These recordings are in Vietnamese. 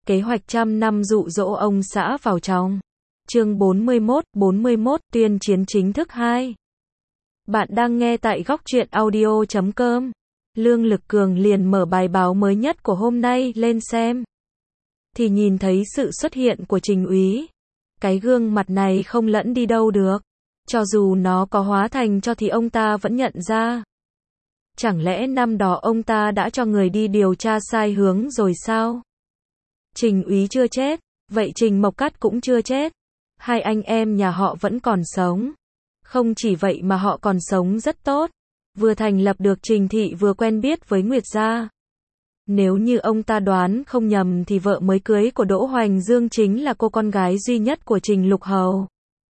Kế hoạch trăm năm dụ dỗ ông xã vào trong. Chương 41 tuyên chiến chính thức 2. Bạn đang nghe tại góc truyện audio.com. Lương Lực Cường liền mở bài báo mới nhất của hôm nay lên xem. Thì nhìn thấy sự xuất hiện của Trình úy. Cái gương mặt này không lẫn đi đâu được. Cho dù nó có hóa thành cho thì ông ta vẫn nhận ra. Chẳng lẽ năm đó ông ta đã cho người đi điều tra sai hướng rồi sao? Trình úy chưa chết, vậy Trình Mộc Cát cũng chưa chết. Hai anh em nhà họ vẫn còn sống. Không chỉ vậy mà họ còn sống rất tốt. Vừa thành lập được Trình thị vừa quen biết với Nguyệt gia. Nếu như ông ta đoán không nhầm thì vợ mới cưới của Đỗ Hoành Dương chính là cô con gái duy nhất của Trình Lục Hầu.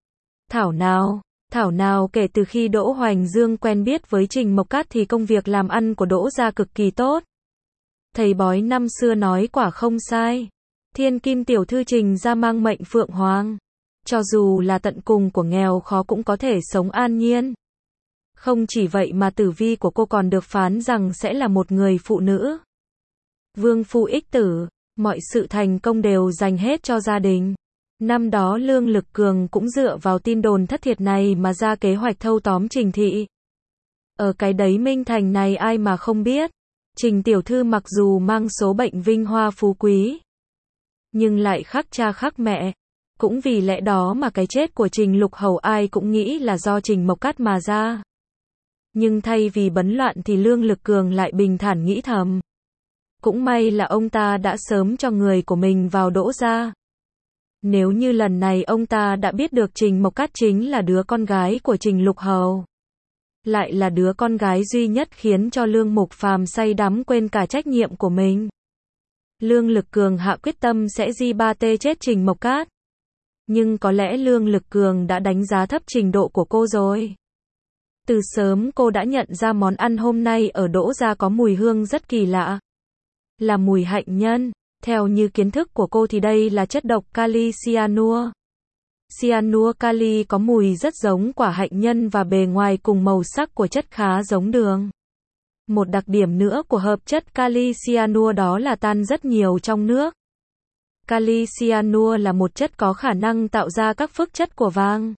Thảo nào kể từ khi Đỗ Hoành Dương quen biết với Trình Mộc Cát thì công việc làm ăn của Đỗ gia cực kỳ tốt. Thầy bói năm xưa nói quả không sai. Thiên kim tiểu thư Trình gia mang mệnh phượng hoàng. Cho dù là tận cùng của nghèo khó cũng có thể sống an nhiên. Không chỉ vậy mà tử vi của cô còn được phán rằng sẽ là một người phụ nữ. Vương phu ích tử, mọi sự thành công đều dành hết cho gia đình. Năm đó Lương Lực Cường cũng dựa vào tin đồn thất thiệt này mà ra kế hoạch thâu tóm Trình thị. Ở cái đấy Minh Thành này ai mà không biết. Trình tiểu thư mặc dù mang số bệnh vinh hoa phú quý, nhưng lại khác cha khác mẹ. Cũng vì lẽ đó mà cái chết của Trình Lục Hầu ai cũng nghĩ là do Trình Mộc Cát mà ra. Nhưng thay vì bấn loạn thì Lương Lực Cường lại bình thản nghĩ thầm. Cũng may là ông ta đã sớm cho người của mình vào Đỗ gia. Nếu như lần này ông ta đã biết được Trình Mộc Cát chính là đứa con gái của Trình Lục Hầu, lại là đứa con gái duy nhất khiến cho Lương Mục Phàm say đắm quên cả trách nhiệm của mình. Lương Lực Cường hạ quyết tâm sẽ di-ba-tê chết Trình Mộc Cát. Nhưng có lẽ Lương Lực Cường đã đánh giá thấp trình độ của cô rồi. Từ sớm cô đã nhận ra món ăn hôm nay ở Đỗ gia có mùi hương rất kỳ lạ. Là mùi hạnh nhân. Theo như kiến thức của cô thì đây là chất độc kali cyanua. Cyanua kali có mùi rất giống quả hạnh nhân và bề ngoài cùng màu sắc của chất khá giống đường. Một đặc điểm nữa của hợp chất kali cyanua đó là tan rất nhiều trong nước. Kali cyanua là một chất có khả năng tạo ra các phức chất của vàng.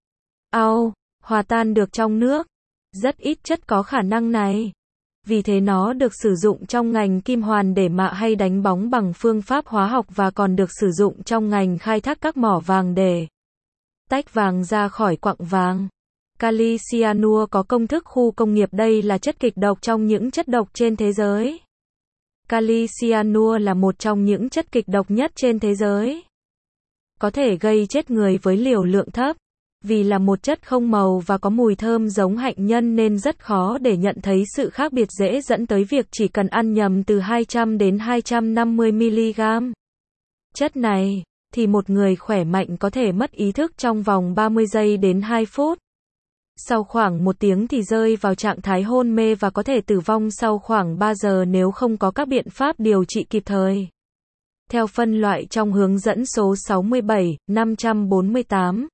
Hòa tan được trong nước. Rất ít chất có khả năng này. Vì thế nó được sử dụng trong ngành kim hoàn để mạ hay đánh bóng bằng phương pháp hóa học và còn được sử dụng trong ngành khai thác các mỏ vàng để tách vàng ra khỏi quặng vàng. Kali cyanua có công thức khu công nghiệp, đây là chất kịch độc trong những chất độc trên thế giới. Kali cyanua là một trong những chất kịch độc nhất trên thế giới. Có thể gây chết người với liều lượng thấp. Vì là một chất không màu và có mùi thơm giống hạnh nhân nên rất khó để nhận thấy sự khác biệt, dễ dẫn tới việc chỉ cần ăn nhầm từ 200 đến 250mg. Chất này, thì một người khỏe mạnh có thể mất ý thức trong vòng 30 giây đến 2 phút. Sau khoảng 1 tiếng thì rơi vào trạng thái hôn mê và có thể tử vong sau khoảng 3 giờ nếu không có các biện pháp điều trị kịp thời. Theo phân loại trong hướng dẫn số 67/548.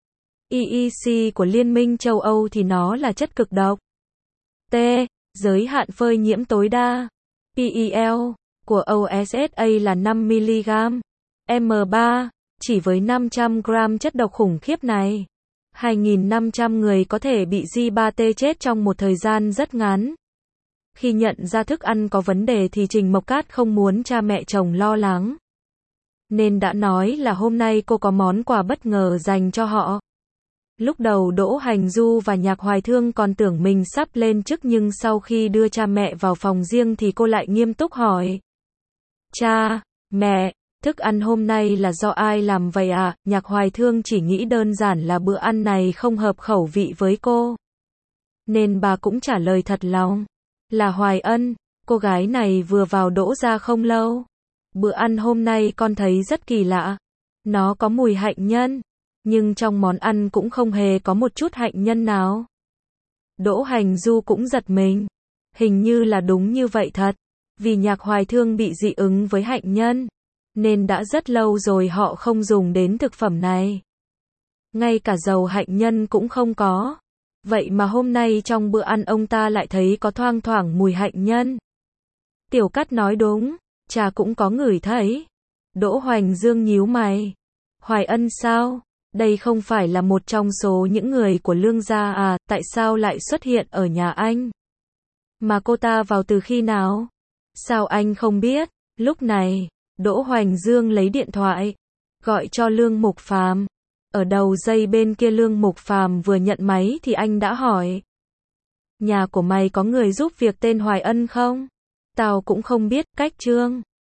EEC của Liên minh châu Âu thì nó là chất cực độc. T. Giới hạn phơi nhiễm tối đa. PEL của OSSA là 5mg. M3. Chỉ với 500g chất độc khủng khiếp này, 2.500 người có thể bị di-ba-tê chết trong một thời gian rất ngắn. Khi nhận ra thức ăn có vấn đề thì Trình Mộc Cát không muốn cha mẹ chồng lo lắng. Nên đã nói là hôm nay cô có món quà bất ngờ dành cho họ. Lúc đầu Đỗ Hành Du và Nhạc Hoài Thương còn tưởng mình sắp lên chức, nhưng sau khi đưa cha mẹ vào phòng riêng thì cô lại nghiêm túc hỏi. Cha, mẹ, thức ăn hôm nay là do ai làm vậy ạ? Nhạc Hoài Thương chỉ nghĩ đơn giản là bữa ăn này không hợp khẩu vị với cô. Nên bà cũng trả lời thật lòng. Là Hoài Ân, cô gái này vừa vào Đỗ gia không lâu. Bữa ăn hôm nay con thấy rất kỳ lạ. Nó có mùi hạnh nhân. Nhưng trong món ăn cũng không hề có một chút hạnh nhân nào. Đỗ Hành Du cũng giật mình. Hình như là đúng như vậy thật. Vì Nhạc Hoài Thương bị dị ứng với hạnh nhân. Nên đã rất lâu rồi họ không dùng đến thực phẩm này. Ngay cả dầu hạnh nhân cũng không có. Vậy mà hôm nay trong bữa ăn ông ta lại thấy có thoang thoảng mùi hạnh nhân. Tiểu Cát nói đúng. Cha cũng có ngửi thấy. Đỗ Hoành Dương nhíu mày. Hoài Ân sao? Đây không phải là một trong số những người của Lương gia à, tại sao lại xuất hiện ở nhà anh? Mà cô ta vào từ khi nào? Sao anh không biết? Lúc này, Đỗ Hoành Dương lấy điện thoại, gọi cho Lương Mục Phàm. Ở đầu dây bên kia Lương Mục Phàm vừa nhận máy thì anh đã hỏi. Nhà của mày có người giúp việc tên Hoài Ân không? Tao cũng không biết, cách Trương.